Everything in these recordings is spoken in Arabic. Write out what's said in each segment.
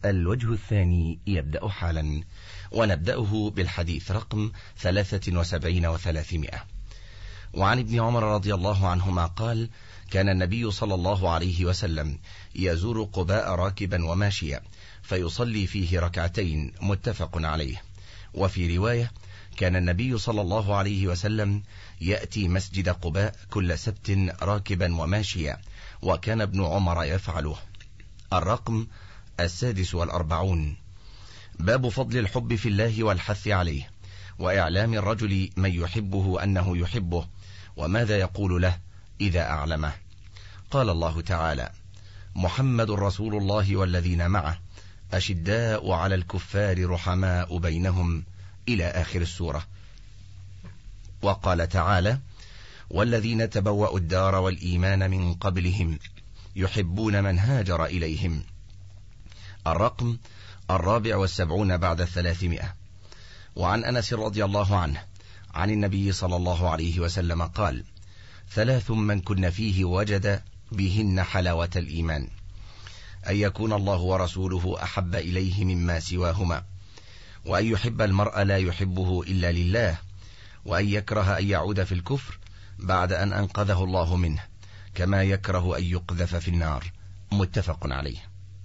الوجه الثاني يبدأ حالا، ونبدأه بالحديث رقم 73 و300. وعن ابن عمر رضي الله عنهما قال: كان النبي صلى الله عليه وسلم يزور قباء راكبا وماشيا فيصلي فيه ركعتين، متفق عليه. وفي رواية: كان النبي صلى الله عليه وسلم يأتي مسجد قباء كل سبت راكبا وماشيا، وكان ابن عمر يفعله. الرقم 46. باب فضل الحب في الله والحث عليه، وإعلام الرجل من يحبه أنه يحبه، وماذا يقول له إذا أعلمه. قال الله تعالى: محمد رسول الله والذين معه أشداء على الكفار رحماء بينهم، إلى آخر السورة. وقال تعالى: والذين تبوأوا الدار والإيمان من قبلهم يحبون من هاجر إليهم. الرقم 74 بعد 300. وعن أنس رضي الله عنه عن النبي صلى الله عليه وسلم قال: 3 من كن فيه وجد بهن حلاوة الإيمان: أن يكون الله ورسوله أحب إليه مما سواهما، وأن يحب المرء لا يحبه إلا لله، وأن يكره أن يعود في الكفر بعد أن أنقذه الله منه، كما يكره أن يقذف في النار، متفق عليه.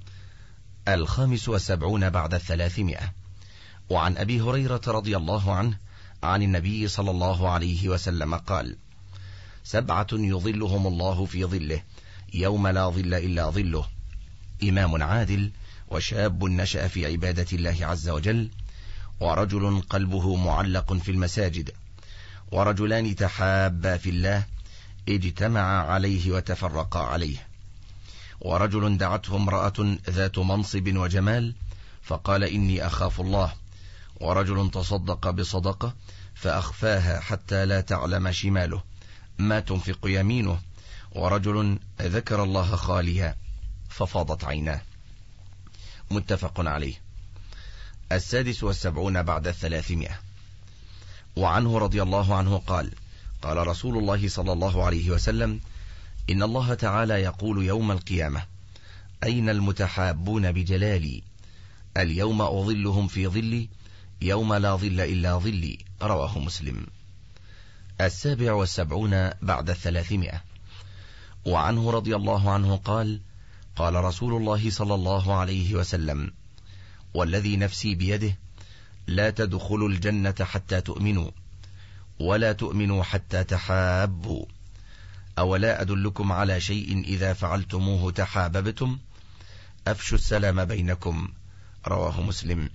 75 بعد 300. وعن أبي هريرة رضي الله عنه عن النبي صلى الله عليه وسلم قال: 7 يظلهم الله في ظله يوم لا ظل إلا ظله: إمام عادل، وشاب نشأ في عبادة الله عز وجل، ورجل قلبه معلق في المساجد، ورجلان تحابا في الله اجتمعا عليه وتفرقا عليه، ورجل دعته امرأة ذات منصب وجمال فقال: إني أخاف الله، ورجل تصدق بصدقة فأخفاها حتى لا تعلم شماله ما تنفق يمينه، ورجل ذكر الله خاليا ففاضت عيناه، متفق عليه. 76 بعد 300. وعنه رضي الله عنه قال: قال رسول الله صلى الله عليه وسلم: إن الله تعالى يقول يوم القيامة: أين المتحابون بجلالي؟ اليوم أظلهم في ظلي يوم لا ظل إلا ظلي، رواه مسلم. 77 بعد 300. وعنه رضي الله عنه قال: قال رسول الله صلى الله عليه وسلم: والذي نفسي بيده لا تدخلوا الجنة حتى تؤمنوا، ولا تؤمنوا حتى تحابوا، أولا أدلكم على شيء إذا فعلتموه تحاببتم؟ أفشوا السلام بينكم، رواه مسلم.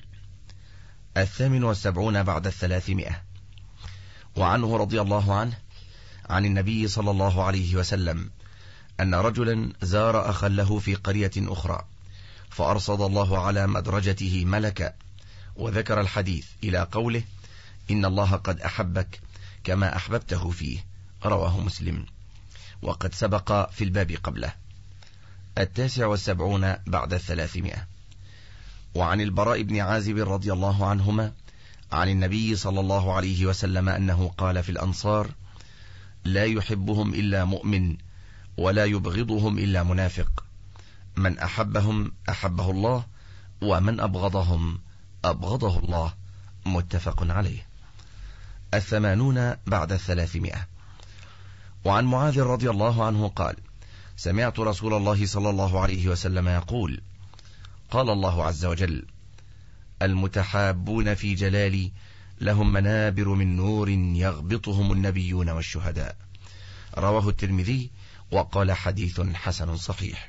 78 بعد 300. وعنه رضي الله عنه عن النبي صلى الله عليه وسلم أن رجلا زار أخا له في قرية أخرى، فأرصد الله على مدرجته ملكا، وذكر الحديث إلى قوله: إن الله قد أحبك كما أحببته فيه، رواه مسلم، وقد سبق في الباب قبله. 79 بعد 300. وعن البراء بن عازب رضي الله عنهما عن النبي صلى الله عليه وسلم أنه قال في الأنصار: لا يحبهم إلا مؤمن، ولا يبغضهم إلا منافق، من أحبهم أحبه الله، ومن أبغضهم أبغضه الله، متفق عليه. 80 بعد 300. وعن معاذ رضي الله عنه قال: سمعت رسول الله صلى الله عليه وسلم يقول: قال الله عز وجل: المتحابون في جلالي لهم منابر من نور يغبطهم النبيون والشهداء، رواه الترمذي، وقال حديث حسن صحيح.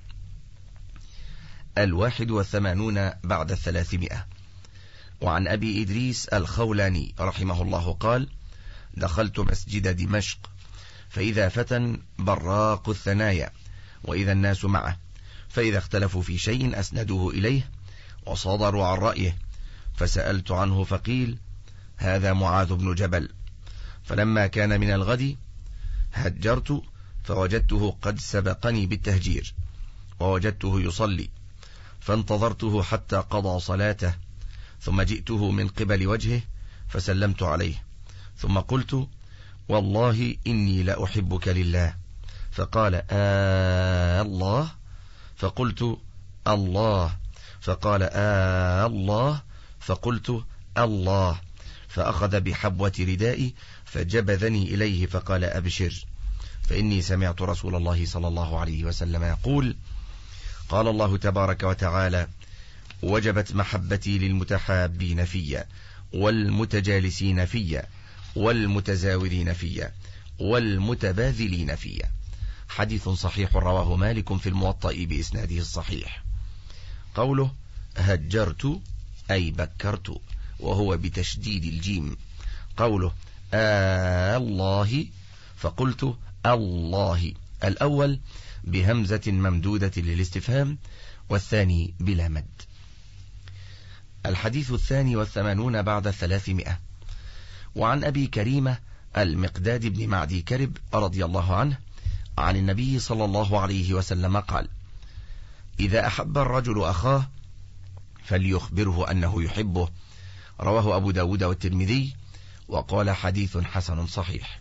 81 بعد 300. وعن أبي إدريس الخولاني رحمه الله قال: دخلت مسجد دمشق فإذا فتى براق الثنايا، وإذا الناس معه، فإذا اختلفوا في شيء أسندوه إليه وصادروا عن رأيه، فسألت عنه فقيل: هذا معاذ بن جبل. فلما كان من الغد هجرت فوجدته قد سبقني بالتهجير، ووجدته يصلي، فانتظرته حتى قضى صلاته، ثم جئته من قبل وجهه فسلمت عليه، ثم قلت: والله إني لأحبك لله. فقال: الله؟ فقلت: الله. فقال الله، فقلت الله، فأخذ بحبوة ردائي فجبذني إليه فقال أبشر، فإني سمعت رسول الله صلى الله عليه وسلم يقول: قال الله تبارك وتعالى: وجبت محبتي للمتحابين في، والمتجالسين في، والمتزاورين في، والمتباذلين في. حديث صحيح رواه مالك في الموطأ بإسناده الصحيح. قوله هجرت أي بكرت، وهو بتشديد الجيم. قوله الله، فقلت الله، الأول بهمزة ممدودة للاستفهام، والثاني بلا مد. الحديث 82 بعد 300. وعن أبي كريمة المقداد بن معدي كرب رضي الله عنه عن النبي صلى الله عليه وسلم قال: إذا أحب الرجل أخاه فليخبره أنه يحبه. رواه أبو داود والترمذي، وقال حديث حسن صحيح.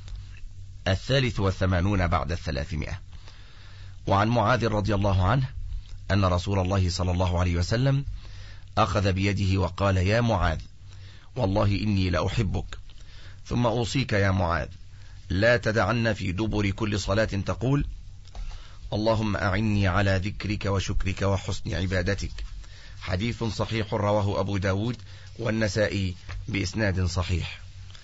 83 بعد 300. وعن معاذ رضي الله عنه أن رسول الله صلى الله عليه وسلم أخذ بيده وقال: يا معاذ، والله إني لأحبك، ثم أوصيك يا معاذ لا تدعن في دبر كل صلاة تقول: اللهم أعني على ذكرك وشكرك وحسن عبادتك. حديث صحيح رواه أبو داود والنسائي بإسناد صحيح.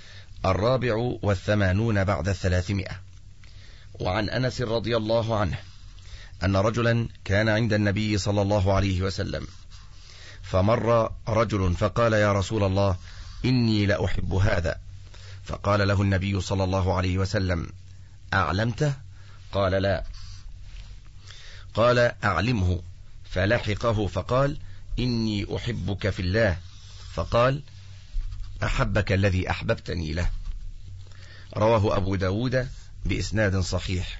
84 بعد 300. وعن أنس رضي الله عنه أن رجلا كان عند النبي صلى الله عليه وسلم، فمر رجل فقال: يا رسول الله، إني لأحب هذا. فقال له النبي صلى الله عليه وسلم: أعلمته؟ قال: لا. قال: أعلمه. فلحقه فقال: إني أحبك في الله. فقال: أحبك الذي أحببتني له. رواه أبو داود بإسناد صحيح.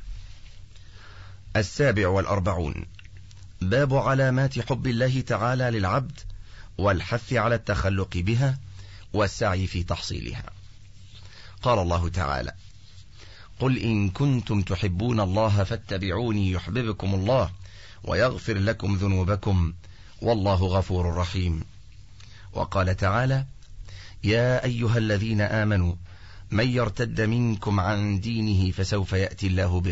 47. باب علامات حب الله تعالى للعبد، والحث على التخلق بها والسعي في تحصيلها. قال الله تعالى: قل إن كنتم تحبون الله فاتبعوني يحببكم الله ويغفر لكم ذنوبكم والله غفور رحيم. وقال تعالى: يا أيها الذين آمنوا من يرتد منكم عن دينه فسوف يأتي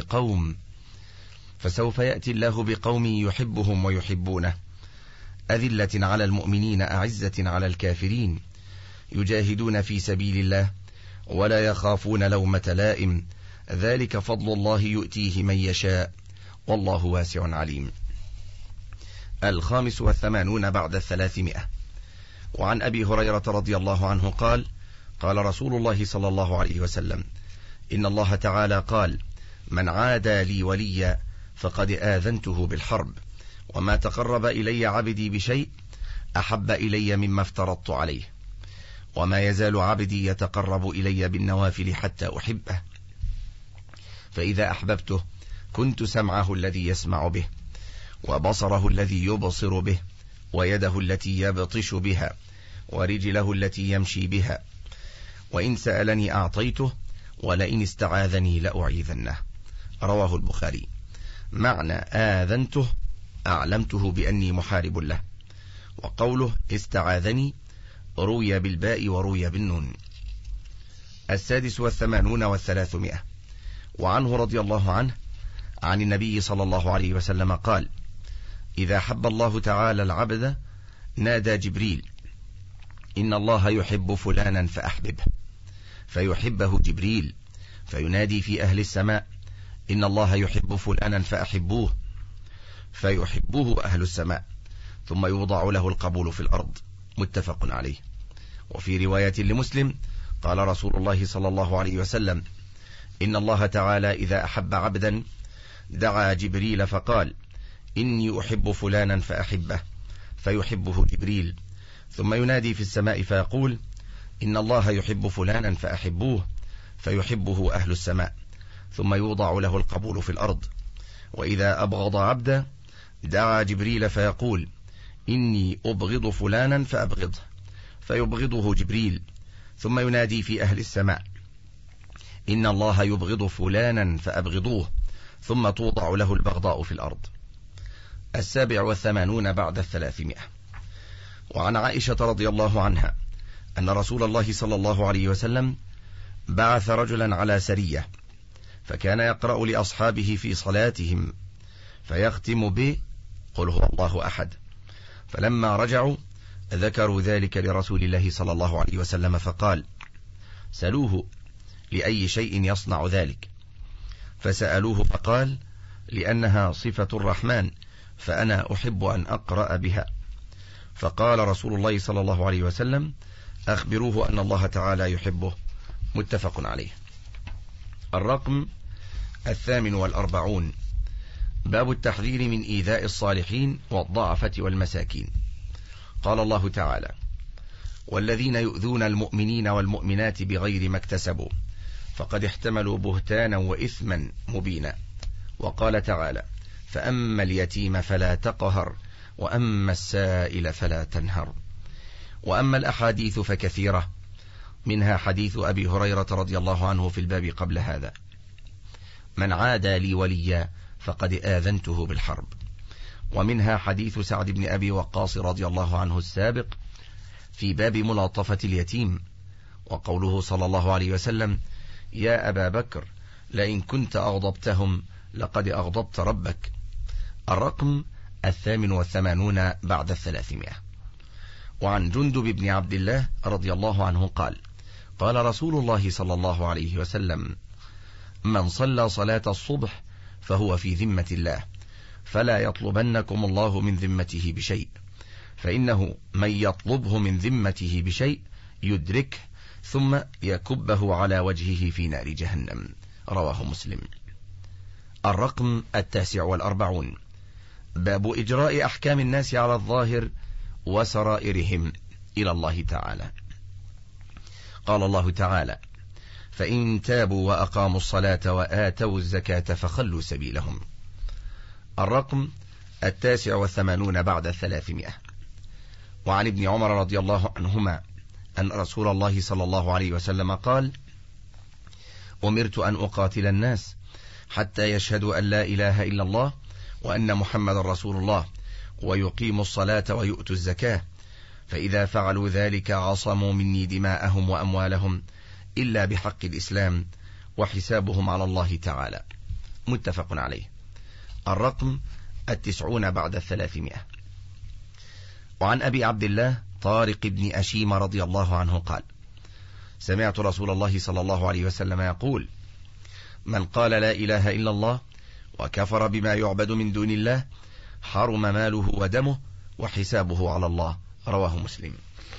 الله بقوم يحبهم ويحبونه، أذلة على المؤمنين أعزة على الكافرين، يجاهدون في سبيل الله ولا يخافون لومة لائم، ذلك فضل الله يؤتيه من يشاء والله واسع عليم. 85 بعد 300. وعن أبي هريرة رضي الله عنه قال: قال رسول الله صلى الله عليه وسلم: إن الله تعالى قال: من عادى لي وليا فقد آذنته بالحرب، وما تقرب إلي عبدي بشيء أحب إلي مما افترضت عليه، وما يزال عبدي يتقرب إلي بالنوافل حتى أحبه، فإذا أحببته كنت سمعه الذي يسمع به، وبصره الذي يبصر به، ويده التي يبطش بها، ورجله التي يمشي بها، وإن سألني أعطيته، ولئن استعاذني لأعيذنه. رواه البخاري. معنى آذنته أعلمته بأني محارب له، وقوله استعاذني روي بالباء وروي بالنون. 86 و300. وعنه رضي الله عنه عن النبي صلى الله عليه وسلم قال: إذا حب الله تعالى العبد نادى جبريل: إن الله يحب فلانا فأحببه، فيحبه جبريل، فينادي في أهل السماء: إن الله يحب فلانا فأحبوه، فيحبه أهل السماء، ثم يوضع له القبول في الأرض. متفق عليه. وفي رواية لمسلم قال رسول الله صلى الله عليه وسلم: إن الله تعالى إذا أحب عبدا دعا جبريل فقال: إني أحب فلانا فأحبه، فيحبه جبريل، ثم ينادي في السماء فيقول: إن الله يحب فلانا فأحبوه، فيحبه أهل السماء، ثم يوضع له القبول في الأرض. وإذا أبغض عبدا دعا جبريل فيقول: إني أبغض فلانا فأبغضه، فيبغضه جبريل، ثم ينادي في أهل السماء: إن الله يبغض فلانا فأبغضوه، ثم توضع له البغضاء في الأرض. 87 بعد 300. وعن عائشة رضي الله عنها أن رسول الله صلى الله عليه وسلم بعث رجلا على سرية، فكان يقرأ لأصحابه في صلاتهم فيختم ب قل هو الله أحد، فلما رجعوا ذكروا ذلك لرسول الله صلى الله عليه وسلم فقال: سألوه لأي شيء يصنع ذلك؟ فسألوه فقال: لأنها صفة الرحمن، فأنا أحب أن أقرأ بها. فقال رسول الله صلى الله عليه وسلم: أخبروه أن الله تعالى يحبه. متفق عليه. الرقم 48. باب التحذير من إيذاء الصالحين والضعفة والمساكين. قال الله تعالى: والذين يؤذون المؤمنين والمؤمنات بغير ما اكتسبوا فقد احتملوا بهتانا وإثما مبينا. وقال تعالى: فأما اليتيم فلا تقهر وأما السائل فلا تنهر. وأما الأحاديث فكثيرة، منها حديث أبي هريرة رضي الله عنه في الباب قبل هذا: من عادى لي وليا فقد آذنته بالحرب. ومنها حديث سعد بن أبي وقاص رضي الله عنه السابق في باب ملاطفة اليتيم، وقوله صلى الله عليه وسلم: يا أبا بكر لئن كنت أغضبتهم لقد أغضبت ربك. الرقم 88 بعد 300. وعن جندب بن عبد الله رضي الله عنه قال: قال رسول الله صلى الله عليه وسلم: من صلى صلاة الصبح فهو في ذمة الله، فلا يطلبنكم الله من ذمته بشيء، فإنه من يطلبه من ذمته بشيء يدركه ثم يكبه على وجهه في نار جهنم. رواه مسلم. الرقم 49. باب إجراء أحكام الناس على الظاهر وسرائرهم إلى الله تعالى. قال الله تعالى: فإن تابوا وأقاموا الصلاة وآتوا الزكاة فخلوا سبيلهم. الرقم 89 بعد 300. وعن ابن عمر رضي الله عنهما أن رسول الله صلى الله عليه وسلم قال: أمرت أن أقاتل الناس حتى يشهدوا أن لا إله إلا الله وأن محمد رسول الله ويقيموا الصلاة ويؤتوا الزكاة، فإذا فعلوا ذلك عصموا مني دماءهم وأموالهم إلا بحق الإسلام وحسابهم على الله تعالى. متفق عليه. الرقم 90 بعد 300. وعن أبي عبد الله طارق بن أشيم رضي الله عنه قال: سمعت رسول الله صلى الله عليه وسلم يقول: من قال لا إله إلا الله وكفر بما يعبد من دون الله حرم ماله ودمه وحسابه على الله. رواه مسلم.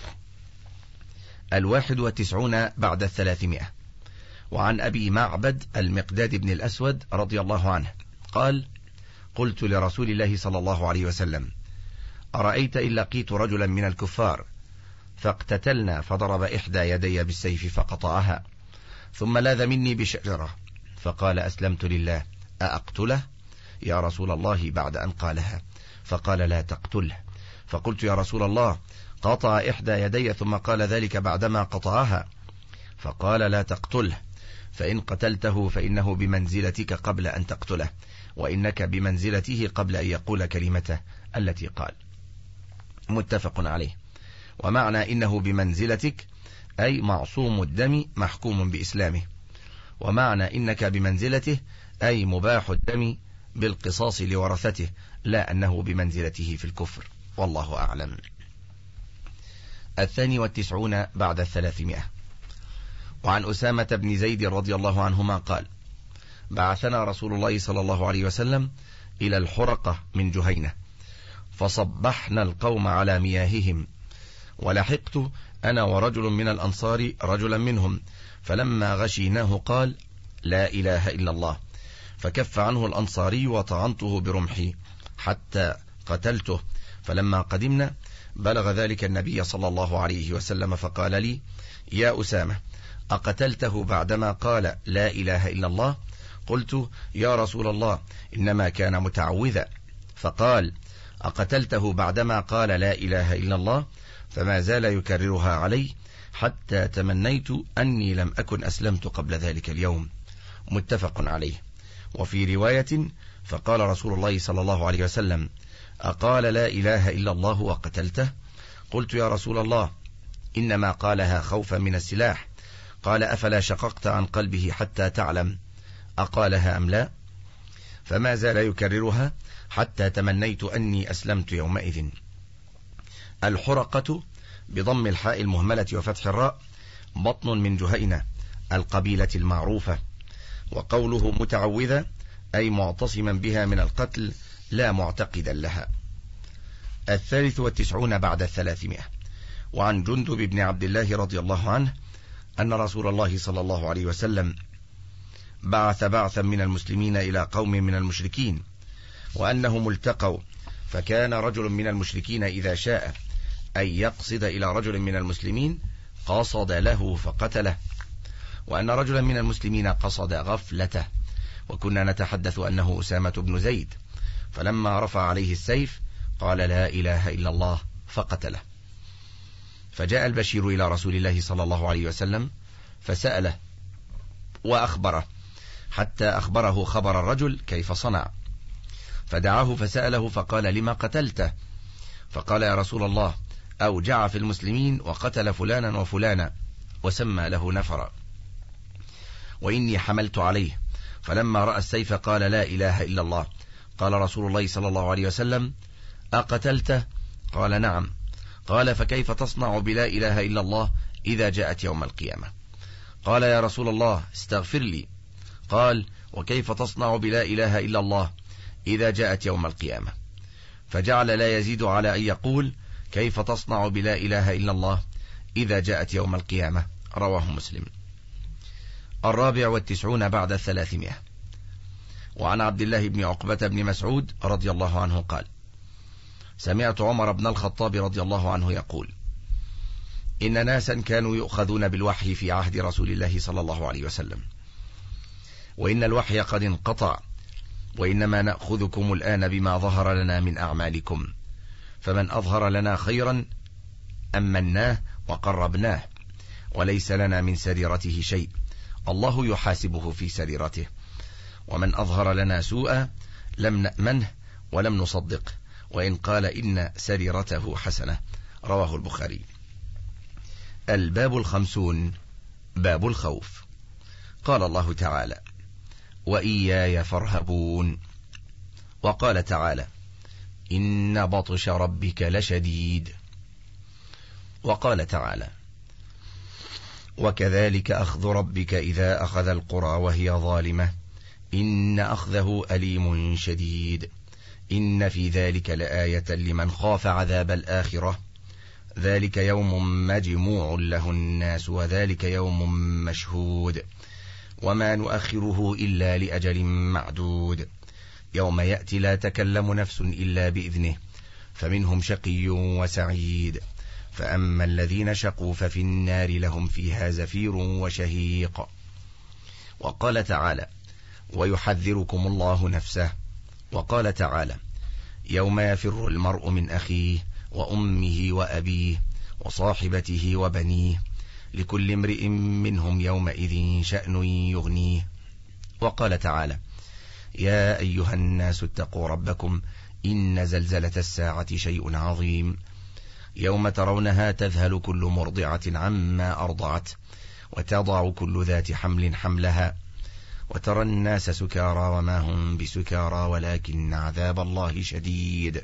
91 بعد 300. وعن أبي معبد المقداد بن الأسود رضي الله عنه قال: قلت لرسول الله صلى الله عليه وسلم: أرأيت إن لقيت رجلا من الكفار فاقتتلنا فضرب إحدى يدي بالسيف فقطعها ثم لاذ مني بشجرة فقال: أسلمت لله، أأقتله يا رسول الله بعد أن قالها؟ فقال: لا تقتله. فقلت: يا رسول الله، قطع إحدى يدي ثم قال ذلك بعدما قطعها. فقال: لا تقتله، فإن قتلته فإنه بمنزلتك قبل أن تقتله، وإنك بمنزلته قبل أن يقول كلمته التي قال. متفق عليه. ومعنى إنه بمنزلتك أي معصوم الدم محكوم بإسلامه، ومعنى إنك بمنزلته أي مباح الدم بالقصاص لورثته، لا أنه بمنزلته في الكفر، والله أعلم. 92 بعد 300. وعن أسامة بن زيد رضي الله عنهما قال: بعثنا رسول الله صلى الله عليه وسلم إلى الحرقة من جهينة، فصبحنا القوم على مياههم، ولحقت أنا ورجل من الأنصار رجلا منهم، فلما غشيناه قال: لا إله إلا الله، فكف عنه الأنصاري وطعنته برمحي حتى قتلته. فلما قدمنا بلغ ذلك النبي صلى الله عليه وسلم فقال لي: يا أسامة، أقتلته بعدما قال لا إله إلا الله؟ قلت: يا رسول الله، إنما كان متعوذا. فقال: أقتلته بعدما قال لا إله إلا الله؟ فما زال يكررها علي حتى تمنيت أني لم أكن أسلمت قبل ذلك اليوم. متفق عليه. وفي رواية: فقال رسول الله صلى الله عليه وسلم: أقال لا إله إلا الله وقتلته؟ قلت يا رسول الله إنما قالها خوفا من السلاح. قال أفلا شققت عن قلبه حتى تعلم أقالها أم لا؟ فما زال يكررها حتى تمنيت أني أسلمت يومئذ. الحرقة بضم الحاء المهملة وفتح الراء بطن من جهينة القبيلة المعروفة. وقوله متعوذة أي معتصما بها من القتل لا معتقدا لها. 93 بعد 300. وعن جندب بن عبد الله رضي الله عنه أن رسول الله صلى الله عليه وسلم بعث بعثا من المسلمين إلى قوم من المشركين وأنهم التقوا، فكان رجل من المشركين إذا شاء أن يقصد إلى رجل من المسلمين قصد له فقتله، وأن رجلا من المسلمين قصد غفلته، وكنا نتحدث أنه أسامة بن زيد، فلما رفع عليه السيف قال لا إله إلا الله فقتله. فجاء البشير إلى رسول الله صلى الله عليه وسلم فسأله وأخبره حتى أخبره خبر الرجل كيف صنع، فدعاه فسأله فقال لما قتلته؟ فقال يا رسول الله أوجع في المسلمين وقتل فلانا وفلانا، وسمى له نفرا، وإني حملت عليه، فلما رأى السيف قال لا إله إلا الله. قال رسول الله صلى الله عليه وسلم أقتلته؟ قال نعم. قال فكيف تصنع بلا إله إلا الله إذا جاءت يوم القيامة؟ قال يا رسول الله استغفر لي. قال وكيف تصنع بلا إله إلا الله إذا جاءت يوم القيامة؟ فجعل لا يزيد على أن يقول كيف تصنع بلا إله إلا الله إذا جاءت يوم القيامة. رواه مسلم. 94 بعد 300. وعن عبد الله بن عقبة بن مسعود رضي الله عنه قال سمعت عمر بن الخطاب رضي الله عنه يقول إن ناسا كانوا يؤخذون بالوحي في عهد رسول الله صلى الله عليه وسلم، وإن الوحي قد انقطع، وإنما نأخذكم الآن بما ظهر لنا من أعمالكم، فمن أظهر لنا خيرا أمناه وقربناه، وليس لنا من سريرته شيء، الله يحاسبه في سريرته، ومن أظهر لنا سوءا لم نأمنه ولم نصدقه، وإن قال إن سريرته حسنة. رواه البخاري. الباب 50 باب الخوف. قال الله تعالى وإياي فارهبون. وقال تعالى إن بطش ربك لشديد. وقال تعالى وكذلك أخذ ربك إذا أخذ القرى وهي ظالمة إن أخذه أليم شديد إن في ذلك لآية لمن خاف عذاب الآخرة ذلك يوم مجموع له الناس وذلك يوم مشهود وما نؤخره إلا لأجل معدود يوم يأتي لا تكلم نفس إلا بإذنه فمنهم شقي وسعيد فأما الذين شقوا ففي النار لهم فيها زفير وشهيق. وقال تعالى ويحذركم الله نفسه. وقال تعالى يوم يفر المرء من أخيه وأمه وأبيه وصاحبته وبنيه لكل امرئ منهم يومئذ شأن يغنيه. وقال تعالى يا أيها الناس اتقوا ربكم إن زلزلة الساعة شيء عظيم يوم ترونها تذهل كل مرضعة عما أرضعت وتضع كل ذات حمل حملها وترى الناس سكارى وما هم بسكارى ولكن عذاب الله شديد.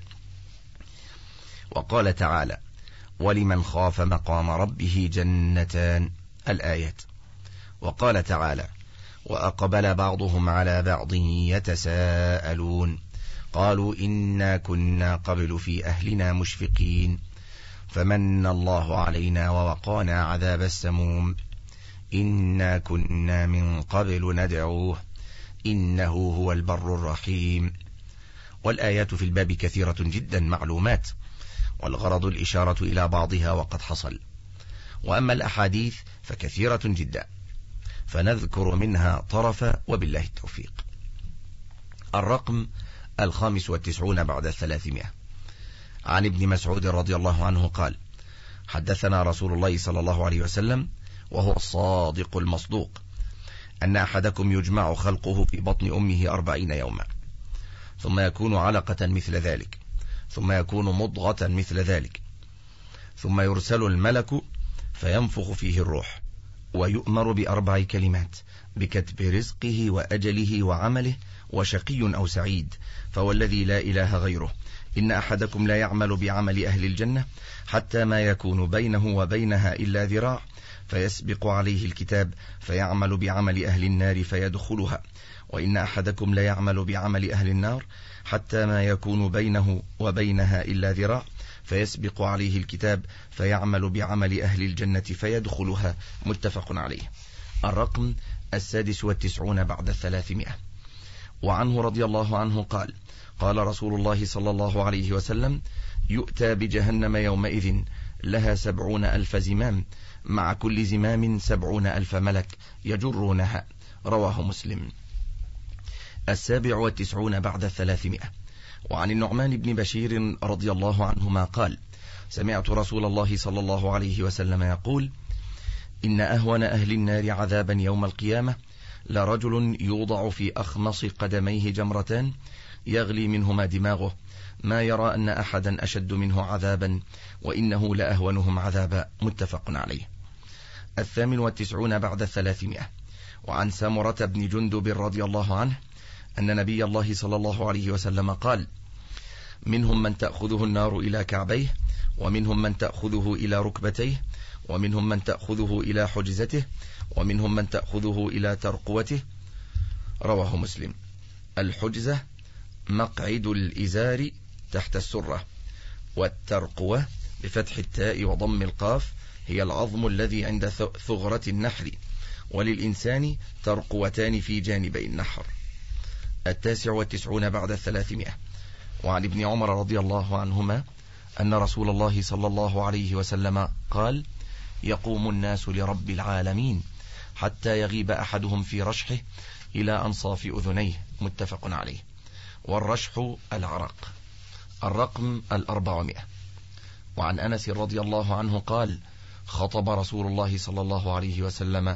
وقال تعالى ولمن خاف مقام ربه جنتان الآيات. وقال تعالى وأقبل بعضهم على بعض يتساءلون قالوا إنا كنا قبل في أهلنا مشفقين فمن الله علينا ووقانا عذاب السموم إنا كنا من قبل ندعوه إنه هو البر الرحيم. والآيات في الباب كثيرة جدا معلومات، والغرض الإشارة إلى بعضها وقد حصل، وأما الأحاديث فكثيرة جدا فنذكر منها طرفا وبالله التوفيق. الرقم 95 بعد 300. عن ابن مسعود رضي الله عنه قال حدثنا رسول الله صلى الله عليه وسلم وهو الصادق المصدوق أن أحدكم يجمع خلقه في بطن أمه 40 يوما ثم يكون علقة مثل ذلك ثم يكون مضغة مثل ذلك، ثم يرسل الملك فينفخ فيه الروح، ويؤمر ب4 كلمات: بكتب رزقه وأجله وعمله، وشقي أو سعيد. فوالذي لا إله غيره إن أحدكم لا يعمل بعمل أهل الجنة حتى ما يكون بينه وبينها إلا ذراع، فيسبق عليه الكتاب فيعمل بعمل أهل النار فيدخلها، وإن أحدكم لا يعمل بعمل أهل النار حتى ما يكون بينه وبينها إلا ذراع، فيسبق عليه الكتاب فيعمل بعمل أهل الجنة فيدخلها. متفق عليه. الرقم 96 بعد 300. وعنه رضي الله عنه قال: قال رسول الله صلى الله عليه وسلم: يؤتى بجهنم يومئذ لها 70,000 زمام، مع كل زمام 70,000 ملك يجرونها. رواه مسلم. 97 بعد 300. وعن النعمان بن بشير رضي الله عنهما قال: سمعت رسول الله صلى الله عليه وسلم يقول: إن أهون أهل النار عذابا يوم القيامة لرجل يوضع في أخمص قدميه جمرتان يغلي منهما دماغه، ما يرى أن أحدا أشد منه عذابا، وإنه لأهونهم عذابا. متفق عليه. 98 بعد 300. وعن سمرة بن جندب رضي الله عنه أن نبي الله صلى الله عليه وسلم قال: منهم من تأخذه النار إلى كعبيه، ومنهم من تأخذه إلى ركبتيه، ومنهم من تأخذه إلى حجزته، ومنهم من تأخذه إلى ترقوته. رواه مسلم. الحجزة مقعد الإزار تحت السرة، والترقوة بفتح التاء وضم القاف هي العظم الذي عند ثغرة النحر، وللإنسان ترقوتان في جانبي النحر. 99 بعد 300. وعن ابن عمر رضي الله عنهما أن رسول الله صلى الله عليه وسلم قال: يقوم الناس لرب العالمين حتى يغيب أحدهم في رشحه إلى أنصاف أذنيه. متفق عليه. والرشح العرق. الرقم 400. وعن أنس رضي الله عنه قال: خطب رسول الله صلى الله عليه وسلم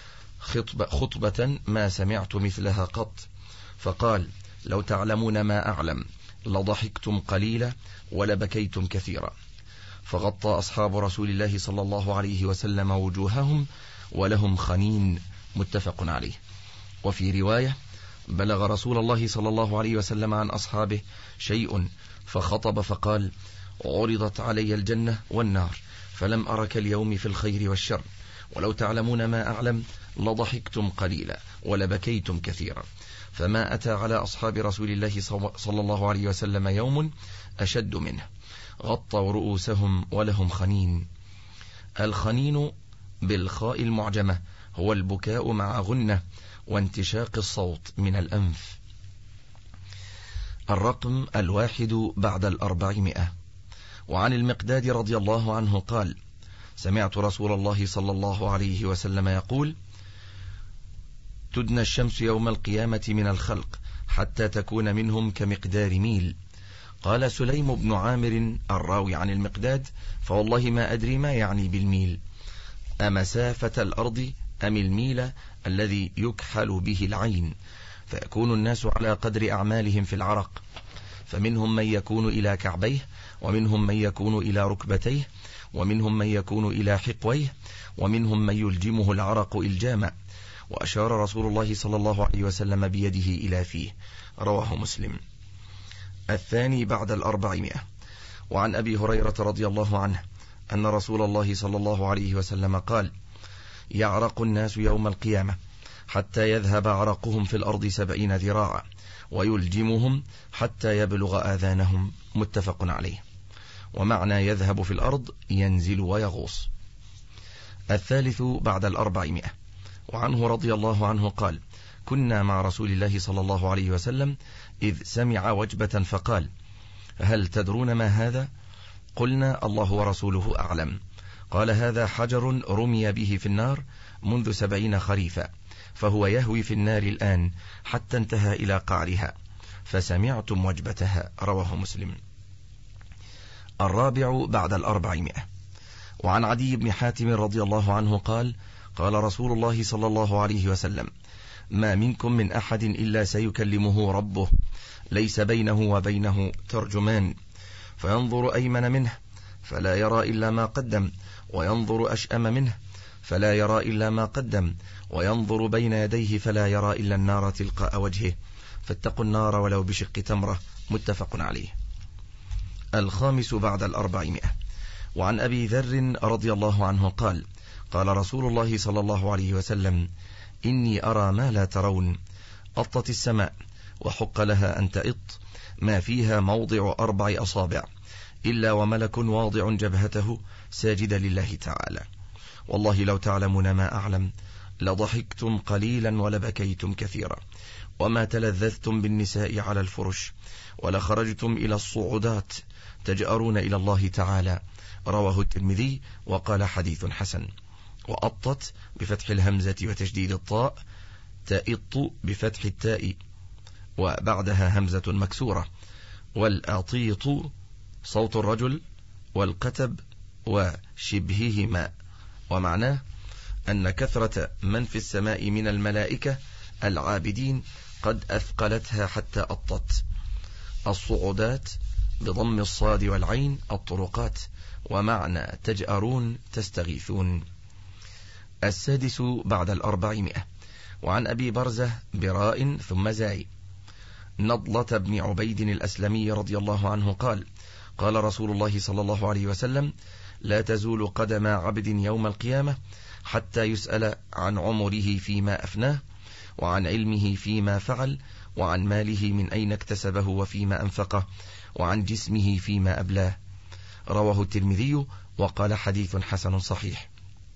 خطبة ما سمعت مثلها قط، فقال: لو تعلمون ما أعلم لضحكتم قليلا ولبكيتم كثيرا. فغطى أصحاب رسول الله صلى الله عليه وسلم وجوههم ولهم خنين. متفق عليه. وفي رواية: بلغ رسول الله صلى الله عليه وسلم عن أصحابه شيء فخطب فقال: عرضت علي الجنة والنار فلم أرك اليوم في الخير والشر، ولو تعلمون ما أعلم لضحكتم قليلا ولبكيتم كثيرا. فما أتى على أصحاب رسول الله صلى الله عليه وسلم يوم أشد منه، غطوا رؤوسهم ولهم خنين. الخنين بالخاء المعجمة هو البكاء مع غنة وانتشاق الصوت من الأنف. الرقم 1 بعد 400. وعن المقداد رضي الله عنه قال: سمعت رسول الله صلى الله عليه وسلم يقول: تدنى الشمس يوم القيامة من الخلق حتى تكون منهم كمقدار ميل. قال سليم بن عامر الراوي عن المقداد: فوالله ما أدري ما يعني بالميل، أمسافة الأرض أم الميل الذي يكحل به العين؟ فيكون الناس على قدر أعمالهم في العرق، فمنهم من يكون إلى كعبيه، ومنهم من يكون إلى ركبتيه، ومنهم من يكون إلى حقويه، ومنهم من يلجمه العرق إلجاما. وأشار رسول الله صلى الله عليه وسلم بيده إلى فيه. رواه مسلم. 2 بعد 400. وعن أبي هريرة رضي الله عنه أن رسول الله صلى الله عليه وسلم قال: يعرق الناس يوم القيامة حتى يذهب عرقهم في الأرض 70 ذراعا، ويلجمهم حتى يبلغ آذانهم. متفق عليه. ومعنى يذهب في الأرض ينزل ويغوص. 3 بعد 400. وعنه رضي الله عنه قال: كنا مع رسول الله صلى الله عليه وسلم إذ سمع وجبة فقال: هل تدرون ما هذا؟ قلنا: الله ورسوله أعلم. قال: هذا حجر رمي به في النار منذ 70 خريفا، فهو يهوي في النار الآن حتى انتهى إلى قعرها، فسمعتم وجبتها. رواه مسلم. 4 بعد 400. وعن عدي بن حاتم رضي الله عنه قال: قال رسول الله صلى الله عليه وسلم: ما منكم من أحد إلا سيكلمه ربه، ليس بينه وبينه ترجمان، فينظر أيمن منه فلا يرى إلا ما قدم، وينظر أشأم منه فلا يرى إلا ما قدم، وينظر بين يديه فلا يرى إلا النار تلقاء وجهه، فاتقوا النار ولو بشق تمرة. متفق عليه. 5 بعد 400. وعن أبي ذر رضي الله عنه قال: قال رسول الله صلى الله عليه وسلم: إني أرى ما لا ترون. أطت السماء وحق لها أن تئط، ما فيها موضع 4 أصابع إلا وملك واضع جبهته ساجدا لله تعالى. والله لو تعلمون ما أعلم لضحكتم قليلا ولبكيتم كثيرا، وما تلذذتم بالنساء على الفرش، ولخرجتم إلى الصعودات تجأرون إلى الله تعالى. رواه الترمذي وقال حديث حسن. وأطت بفتح الهمزة وتشديد الطاء، تئط بفتح التاء وبعدها همزة مكسورة. والأطيط صوت الرجل والقتب وشبههما، ومعناه أن كثرة من في السماء من الملائكة العابدين قد أثقلتها حتى أطت. الصعودات بضم الصاد والعين الطرقات، ومعنى تجأرون تستغيثون. 6 بعد 400. وعن أبي برزة براء ثم زاي نضلة بن عبيد الأسلمي رضي الله عنه قال: قال رسول الله صلى الله عليه وسلم: لا تزول قدم عبد يوم القيامة حتى يسأل عن عمره فيما أفناه، وعن علمه فيما فعل، وعن ماله من أين اكتسبه وفيما أنفقه، وعن جسمه فيما أبلاه. رواه الترمذي وقال حديث حسن صحيح.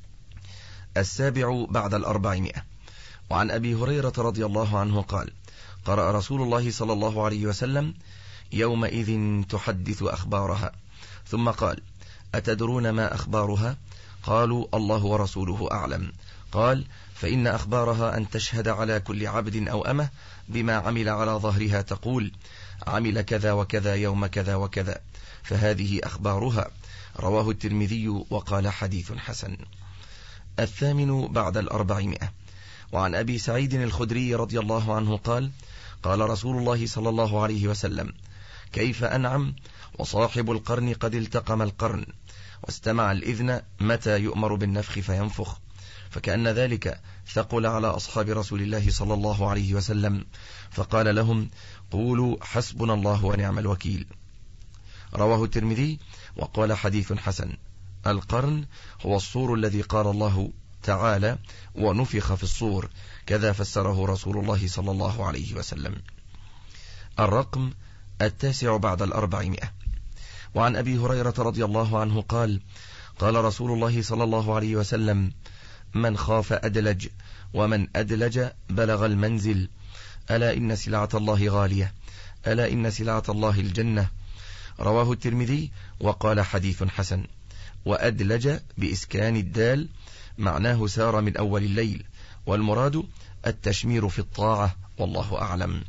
7 بعد 400. وعن أبي هريرة رضي الله عنه قال: قرأ رسول الله صلى الله عليه وسلم: يومئذ تحدث أخبارها، ثم قال: أتدرون ما أخبارها؟ قالوا: الله ورسوله أعلم. قال: فإن أخبارها أن تشهد على كل عبد أو أمة بما عمل على ظهرها، تقول: عمل كذا وكذا يوم كذا وكذا، فهذه أخبارها. رواه الترمذي وقال حديث حسن. 8 بعد 400. وعن أبي سعيد الخدري رضي الله عنه قال: قال رسول الله صلى الله عليه وسلم: كيف أنعم وصاحب القرن قد التقم القرن، واستمع الإذن متى يؤمر بالنفخ فينفخ، فكأن ذلك ثقل على أصحاب رسول الله صلى الله عليه وسلم، فقال لهم: قولوا حسبنا الله ونعم الوكيل. رواه الترمذي وقال حديث حسن. القرن هو الصور الذي قال الله تعالى: ونفخ في الصور، كذا فسره رسول الله صلى الله عليه وسلم. الرقم 9 بعد 400. وعن أبي هريرة رضي الله عنه قال: قال رسول الله صلى الله عليه وسلم: من خاف أدلج، ومن أدلج بلغ المنزل، ألا إن سلعة الله غالية، ألا إن سلعة الله الجنة. رواه الترمذي وقال حديث حسن. وأدلج بإسكان الدال معناه سار من أول الليل، والمراد التشمير في الطاعة، والله أعلم.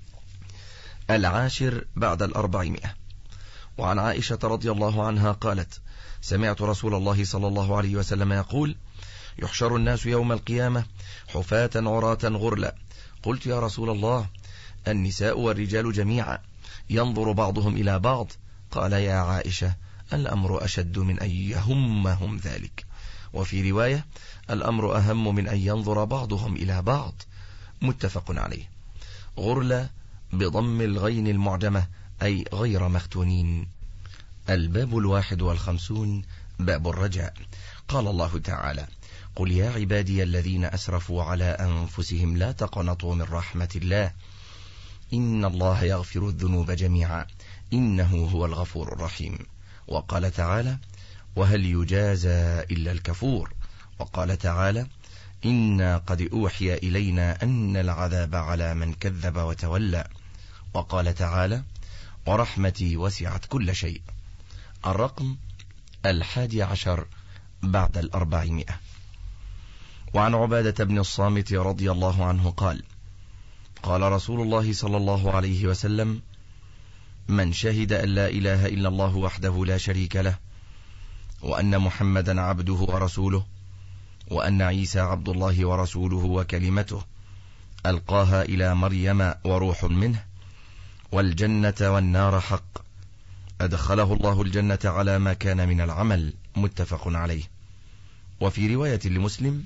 10 بعد 400. وعن عائشة رضي الله عنها قالت: سمعت رسول الله صلى الله عليه وسلم يقول: يحشر الناس يوم القيامة حفاة عراة غرلا. قلت: يا رسول الله، النساء والرجال جميعا ينظر بعضهم إلى بعض؟ قال: يا عائشة، الأمر أشد من أن يهمهم ذلك. وفي رواية: الأمر أهم من أن ينظر بعضهم إلى بعض. متفق عليه. غرلا بضم الغين المعجمة، أي غير مختونين. الباب 51 باب الرجاء. قال الله تعالى: قل يا عبادي الذين أسرفوا على أنفسهم لا تقنطوا من رحمة الله، إن الله يغفر الذنوب جميعا، إنه هو الغفور الرحيم. وقال تعالى: وهل يجازى إلا الكفور. وقال تعالى: إنا قد أوحي إلينا أن العذاب على من كذب وتولى. وقال تعالى: ورحمتي وسعت كل شيء. الرقم 11 بعد 400. وعن عبادة بن الصامت رضي الله عنه قال: قال رسول الله صلى الله عليه وسلم: من شهد أن لا إله إلا الله وحده لا شريك له، وأن محمدا عبده ورسوله، وأن عيسى عبد الله ورسوله وكلمته ألقاها إلى مريم وروح منه، والجنة والنار حق، أدخله الله الجنة على ما كان من العمل، متفق عليه. وفي رواية لمسلم: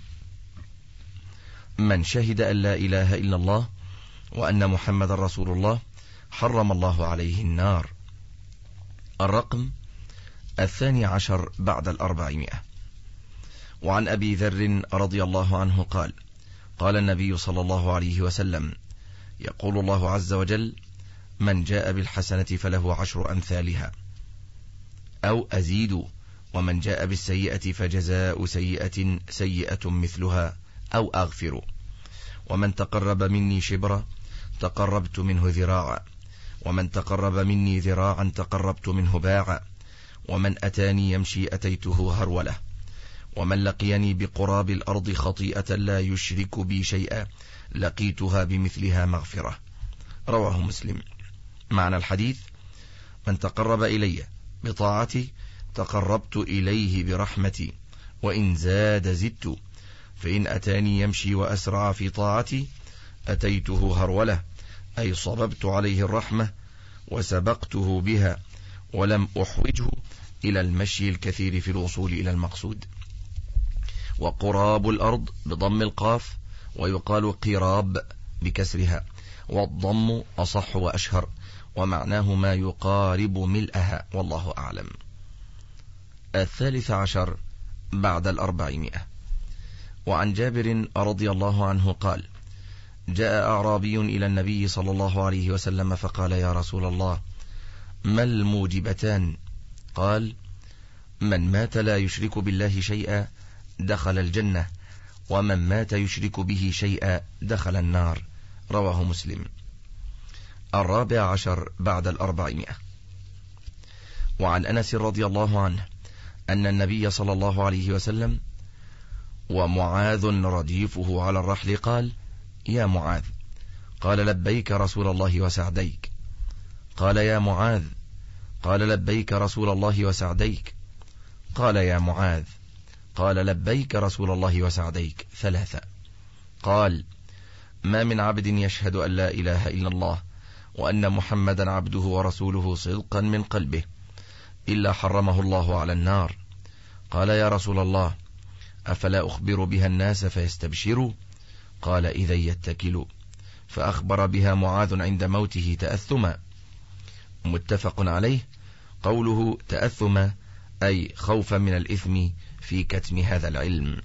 من شهد أن لا إله إلا الله وأن محمد رسول الله حرم الله عليه النار. الرقم 12 بعد 400. وعن أبي ذر رضي الله عنه قال: قال النبي صلى الله عليه وسلم: يقول الله عز وجل: من جاء بالحسنة فله 10 أمثالها أو أزيد، ومن جاء بالسيئة فجزاء سيئة سيئة مثلها أو أغفر، ومن تقرب مني شبرا تقربت منه ذراعا، ومن تقرب مني ذراعا تقربت منه باعا، ومن أتاني يمشي أتيته هرولة، ومن لقيني بقراب الأرض خطيئة لا يشرك بي شيئا لقيتها بمثلها مغفرة. رواه مسلم. معنى الحديث: من تقرب إلي بطاعتي تقربت إليه برحمتي، وإن زاد زدت، فإن أتاني يمشي وأسرع في طاعتي أتيته هرولة، أي صببت عليه الرحمة وسبقته بها، ولم أحوجه إلى المشي الكثير في الوصول إلى المقصود. وقراب الأرض بضم القاف، ويقال قراب بكسرها، والضم أصح وأشهر، ومعناه ما يقارب ملئها، والله أعلم. 13 بعد 400. وعن جابر رضي الله عنه قال: جاء أعرابي إلى النبي صلى الله عليه وسلم فقال: يا رسول الله، ما الموجبتان؟ قال: من مات لا يشرك بالله شيئا دخل الجنة، ومن مات يشرك به شيئا دخل النار. رواه مسلم. 14 بعد 400. وعن أنس رضي الله عنه أن النبي صلى الله عليه وسلم ومعاذ رديفه على الرحل قال: يا معاذ. قال: لبيك رسول الله وسعديك. قال: يا معاذ. قال: لبيك رسول الله وسعديك. قال: يا معاذ. قال: لبيك رسول الله وسعديك 3. قال: ما من عبد يشهد أن لا إله إلا الله وأن محمدا عبده ورسوله صدقا من قلبه إلا حرمه الله على النار. قال: يا رسول الله، أفلا أخبر بها الناس فيستبشروا؟ قال: إذا يتكلوا. فأخبر بها معاذ عند موته تأثما. متفق عليه. قوله تأثما أي خوفا من الإثم في كتم هذا العلم.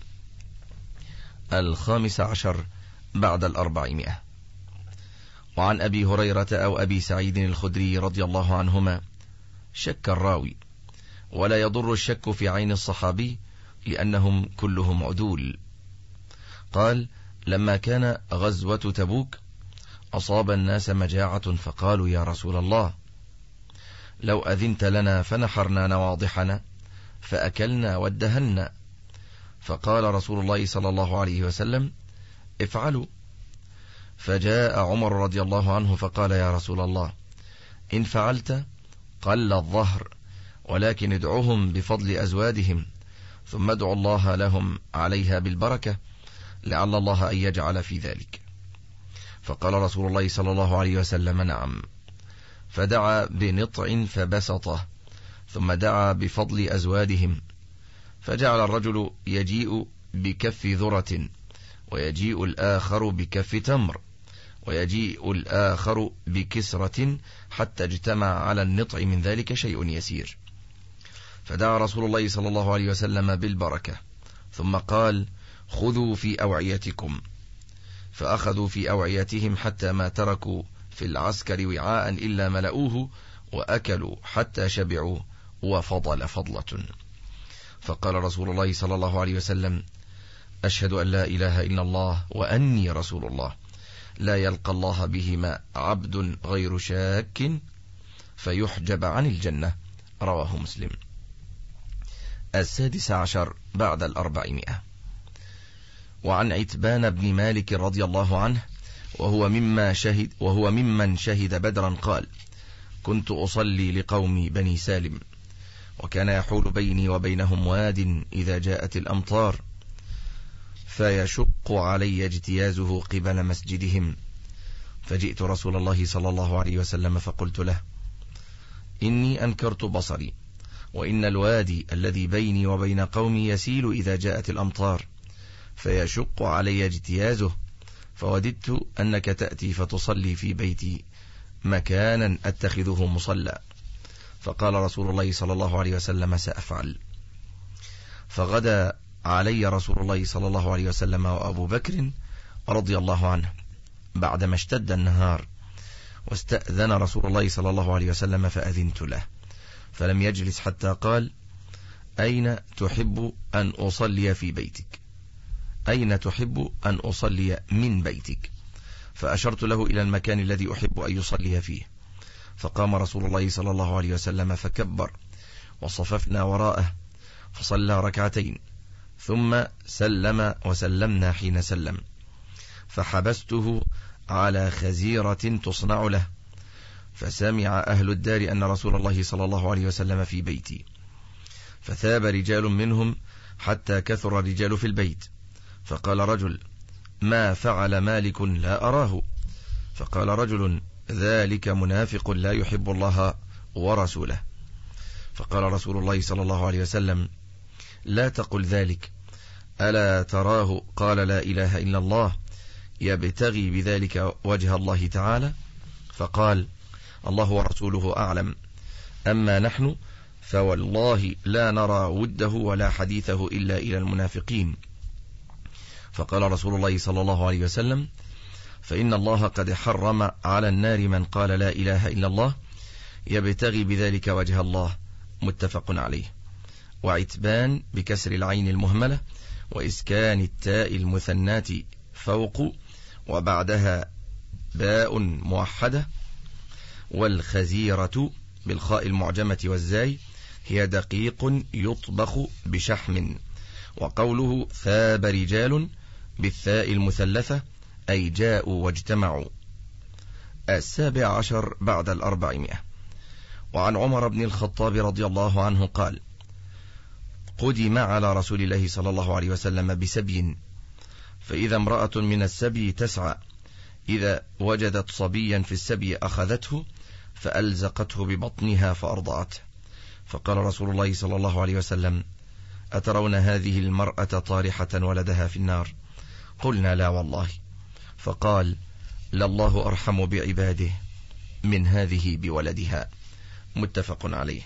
15 بعد 400. وعن أبي هريرة أو أبي سعيد الخدري رضي الله عنهما: شك الراوي، ولا يضر الشك في عين الصحابي لأنهم كلهم عدول. قال: لما كان غزوة تبوك أصاب الناس مجاعة فقالوا: يا رسول الله، لو أذنت لنا فنحرنا نواضحنا فأكلنا وادهنا. فقال رسول الله صلى الله عليه وسلم: افعلوا. فجاء عمر رضي الله عنه فقال: يا رسول الله، إن فعلت قل الظهر، ولكن ادعوهم بفضل أزوادهم، ثم ادعوا الله لهم عليها بالبركة، لعل الله أن يجعل في ذلك. فقال رسول الله صلى الله عليه وسلم: نعم. فدعا بنطع فبسطه، ثم دعا بفضل أزوادهم، فجعل الرجل يجيء بكف ذرة، ويجيء الآخر بكف تمر، ويجيء الآخر بكسرة، حتى اجتمع على النطع من ذلك شيء يسير. فدعا رسول الله صلى الله عليه وسلم بالبركة، ثم قال: خذوا في أوعيتكم. فأخذوا في أوعيتهم حتى ما تركوا في العسكر وعاء إلا ملؤوه، وأكلوا حتى شبعوا، وفضل فضلة. فقال رسول الله صلى الله عليه وسلم: أشهد أن لا إله إلا الله وأني رسول الله، لا يلقى الله بهما عبد غير شاك فيحجب عن الجنة. رواه مسلم. 16 بعد 400. وعن عتبان بن مالك رضي الله عنه وهو ممن شهد بدرا قال: كنت أصلي لقوم بني سالم، وكان يحول بيني وبينهم واد إذا جاءت الأمطار، فيشق علي اجتيازه قبل مسجدهم. فجئت رسول الله صلى الله عليه وسلم فقلت له: إني أنكرت بصري، وإن الوادي الذي بيني وبين قومي يسيل إذا جاءت الأمطار، فيشق علي اجتيازه، فوددت أنك تأتي فتصلي في بيتي مكانا أتخذه مصلى. فقال رسول الله صلى الله عليه وسلم: سأفعل. فغدا علي رسول الله صلى الله عليه وسلم وأبو بكر رضي الله عنه بعدما اشتد النهار، واستأذن رسول الله صلى الله عليه وسلم فأذنت له، فلم يجلس حتى قال: أين تحب أن أصلي في بيتك؟ أين تحب أن أصلي من بيتك؟ فأشرت له إلى المكان الذي أحب أن يصلي فيه، فقام رسول الله صلى الله عليه وسلم فكبر، وصففنا وراءه فصلى ركعتين، ثم سلم وسلمنا حين سلم، فحبسته على خزيرة تصنع له، فسمع أهل الدار أن رسول الله صلى الله عليه وسلم في بيتي، فثاب رجال منهم حتى كثر الرجال في البيت، فقال رجل: ما فعل مالك لا أراه؟ فقال رجل: ذلك منافق لا يحب الله ورسوله. فقال رسول الله صلى الله عليه وسلم: لا تقل ذلك، ألا تراه قال لا إله إلا الله يبتغي بذلك وجه الله تعالى؟ فقال: الله ورسوله أعلم، أما نحن فوالله لا نرى وده ولا حديثه إلا إلى المنافقين. فقال رسول الله صلى الله عليه وسلم: فإن الله قد حرم على النار من قال لا إله إلا الله يبتغي بذلك وجه الله، متفق عليه. وعتبان بكسر العين المهملة وإسكان التاء المثنات فوق وبعدها باء موحدة. والخزيرة بالخاء المعجمة والزاي هي دقيق يطبخ بشحم. وقوله ثاب رجال بالثاء المثلثة أي جاءوا واجتمعوا. 17 بعد 400. وعن عمر بن الخطاب رضي الله عنه قال: قدم على رسول الله صلى الله عليه وسلم بسبي، فإذا امرأة من السبي تسعى، إذا وجدت صبيا في السبي أخذته فألزقته ببطنها فأرضعته، فقال رسول الله صلى الله عليه وسلم: أترون هذه المرأة طارحة ولدها في النار؟ قلنا: لا والله. فقال: لله أرحم بعباده من هذه بولدها، متفق عليه.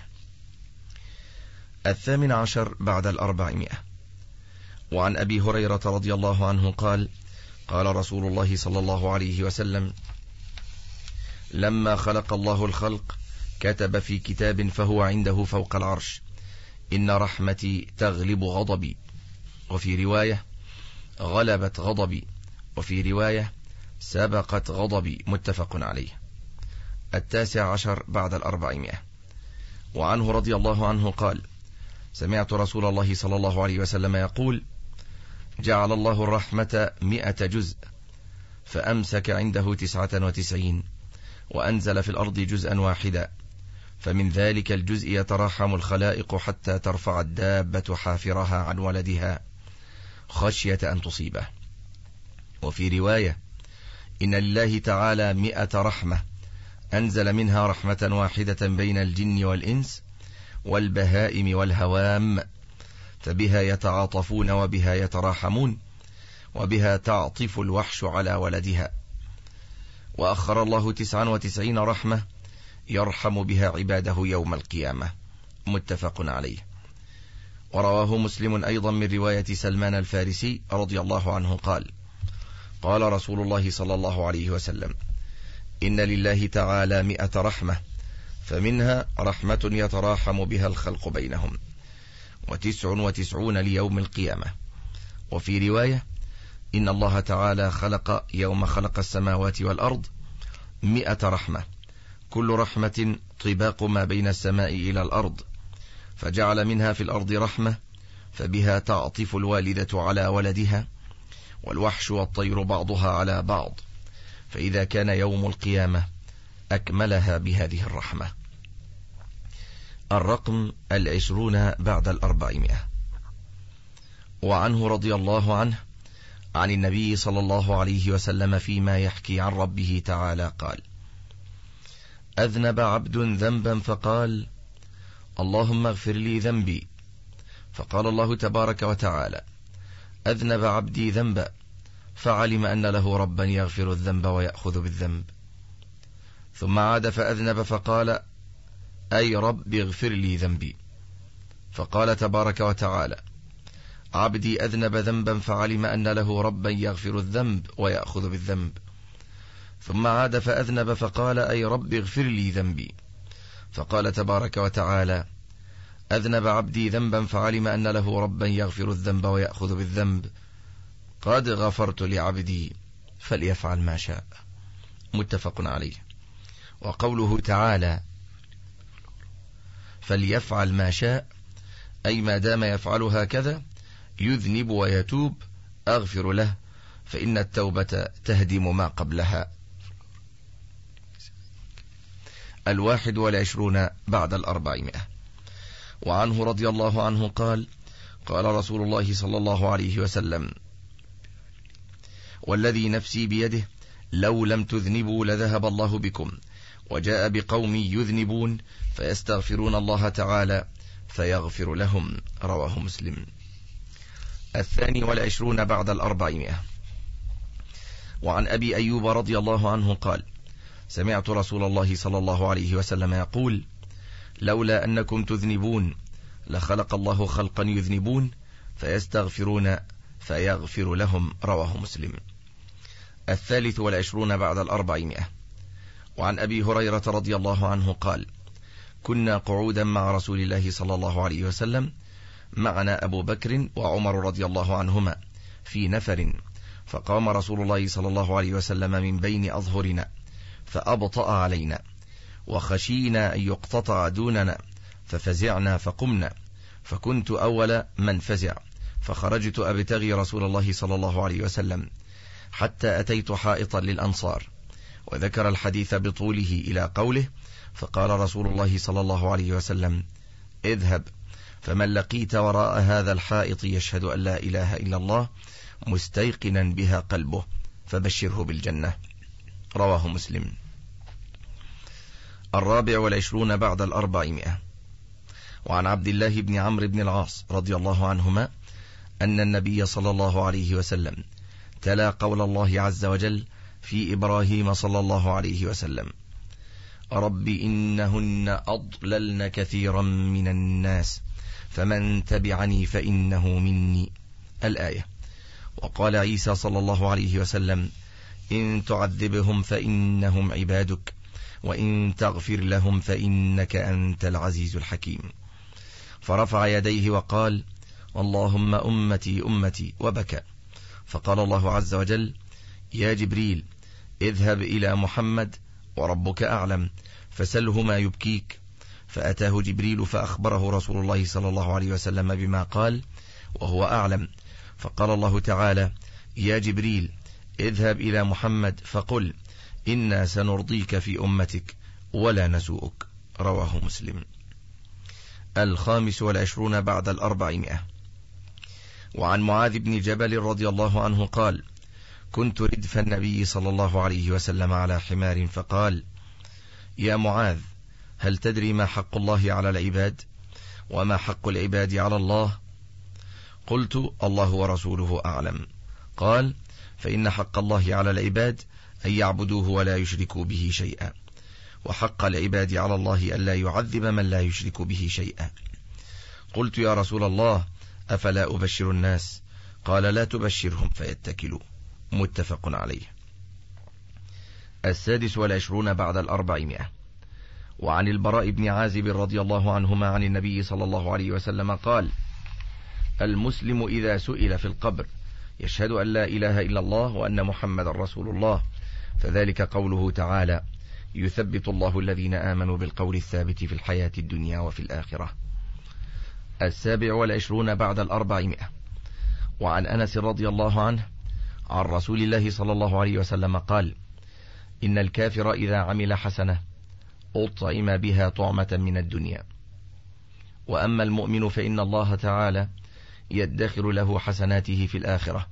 18 بعد 400. وعن أبي هريرة رضي الله عنه قال: قال رسول الله صلى الله عليه وسلم: لما خلق الله الخلق كتب في كتاب فهو عنده فوق العرش: إن رحمتي تغلب غضبي، وفي رواية غلبت غضبي، وفي رواية سبقت غضبي، متفق عليه. 19 بعد 400. وعنه رضي الله عنه قال: سمعت رسول الله صلى الله عليه وسلم يقول: جعل الله الرحمة 100 جزء، فأمسك عنده 99، وأنزل في الأرض جزءا واحدا، فمن ذلك الجزء يتراحم الخلائق حتى ترفع الدابة حافرها عن ولدها خشية أن تصيبه. وفي رواية: إن لله تعالى 100 رحمة، أنزل منها رحمة واحدة بين الجن والإنس والبهائم والهوام، فبها يتعاطفون وبها يتراحمون، وبها تعطف الوحش على ولدها. وأخر الله 99 رحمة يرحم بها عباده يوم القيامة، متفق عليه. ورواه مسلم أيضا من رواية سلمان الفارسي رضي الله عنه قال: قال رسول الله صلى الله عليه وسلم: إن لله تعالى 100 رحمة، فمنها رحمة يتراحم بها الخلق بينهم، 99 ليوم القيامة. وفي رواية: إن الله تعالى خلق يوم خلق السماوات والأرض 100 رحمة، كل رحمة طباق ما بين السماء إلى الأرض، فجعل منها في الأرض رحمة، فبها تعطف الوالدة على ولدها، والوحش والطير بعضها على بعض، فإذا كان يوم القيامة أكملها بهذه الرحمة. الرقم 20 بعد 400. وعنه رضي الله عنه عن النبي صلى الله عليه وسلم فيما يحكي عن ربه تعالى قال: أذنب عبد ذنبا فقال اللهم اغفر لي ذنبي، فقال الله تبارك وتعالى أذنب عبدي ذنبا، فعلم أن له ربا يغفر الذنب ويأخذ بالذنب. ثم عاد فأذنب فقال أي رب اغفر لي ذنبي، فقال تبارك وتعالى عبدي أذنب ذنبا فعلم أن له ربا يغفر الذنب ويأخذ بالذنب. ثم عاد فأذنب فقال أي رب اغفر لي ذنبي، فقال تبارك وتعالى أذنب عبدي ذنبا فعلم أن له ربا يغفر الذنب ويأخذ بالذنب، قد غفرت لعبدي فليفعل ما شاء. متفق عليه. وقوله تعالى فليفعل ما شاء أي ما دام يفعل هكذا يذنب ويتوب أغفر له، فإن التوبة تهدم ما قبلها. 21 بعد 400. وعنه رضي الله عنه قال قال رسول الله صلى الله عليه وسلم والذي نفسي بيده لو لم تذنبوا لذهب الله بكم، وجاء بقوم يذنبون فيستغفرون الله تعالى فيغفر لهم. رواه مسلم. 22 بعد 400. وعن أبي أيوب رضي الله عنه قال سمعت رسول الله صلى الله عليه وسلم يقول لولا أنكم تذنبون لخلق الله خلقا يذنبون فيستغفرون فيغفر لهم. رواه مسلم. 23 بعد 400. وعن أبي هريرة رضي الله عنه قال كنا قعودا مع رسول الله صلى الله عليه وسلم، معنا أبو بكر وعمر رضي الله عنهما في نفر، فقام رسول الله صلى الله عليه وسلم من بين أظهرنا فأبطأ علينا، وخشينا أن يقتطع دوننا ففزعنا فقمنا، فكنت أول من فزع، فخرجت أبتغي رسول الله صلى الله عليه وسلم حتى أتيت حائطا للأنصار، وذكر الحديث بطوله إلى قوله فقال رسول الله صلى الله عليه وسلم اذهب فمن لقيت وراء هذا الحائط يشهد أن لا إله إلا الله مستيقنا بها قلبه فبشره بالجنة. رواه مسلم. 24 بعد 400. وعن عبد الله بن عمرو بن العاص رضي الله عنهما أن النبي صلى الله عليه وسلم تلا قول الله عز وجل في إبراهيم صلى الله عليه وسلم رب إنهن أضللن كثيرا من الناس فمن تبعني فإنه مني، الآية. وقال عيسى صلى الله عليه وسلم إن تعذبهم فإنهم عبادك وإن تغفر لهم فإنك أنت العزيز الحكيم. فرفع يديه وقال اللهم أمتي أمتي وبكى. فقال الله عز وجل يا جبريل اذهب إلى محمد وربك أعلم فسله ما يبكيك. فأتاه جبريل فأخبره رسول الله صلى الله عليه وسلم بما قال وهو أعلم. فقال الله تعالى يا جبريل اذهب إلى محمد فقل إنا سنرضيك في أمتك ولا نسوءك. رواه مسلم. 25 بعد 400. وعن معاذ بن جبل رضي الله عنه قال كنت ردف النبي صلى الله عليه وسلم على حمار فقال يا معاذ هل تدري ما حق الله على العباد وما حق العباد على الله؟ قلت الله ورسوله أعلم. قال فإن حق الله على العباد أن يعبدوه ولا يشركوا به شيئا، وحق العباد على الله ألا يعذب من لا يشرك به شيئا. قلت يا رسول الله أفلا أبشر الناس؟ قال لا تبشرهم فيتكلوا. متفق عليه. 26 بعد 400. وعن البراء بن عازب رضي الله عنهما عن النبي صلى الله عليه وسلم قال المسلم إذا سئل في القبر يشهد أن لا إله إلا الله وأن محمد رسول الله، فذلك قوله تعالى يثبت الله الذين آمنوا بالقول الثابت في الحياة الدنيا وفي الآخرة. 27 بعد 400. وعن أنس رضي الله عنه عن رسول الله صلى الله عليه وسلم قال إن الكافر إذا عمل حسنة أطعم بها طعمة من الدنيا، وأما المؤمن فإن الله تعالى يدخر له حسناته في الآخرة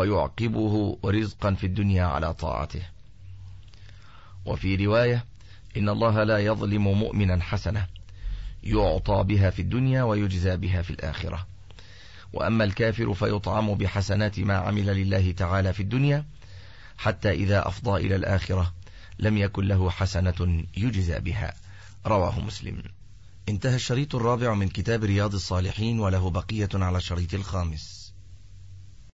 ويعقبه رزقا في الدنيا على طاعته. وفي رواية إن الله لا يظلم مؤمنا حسنة يعطى بها في الدنيا ويجزى بها في الآخرة. وأما الكافر فيطعم بحسنات ما عمل لله تعالى في الدنيا، حتى إذا أفضى إلى الآخرة لم يكن له حسنة يجزى بها. رواه مسلم. انتهى الشريط الرابع من كتاب رياض الصالحين، وله بقية على الشريط الخامس.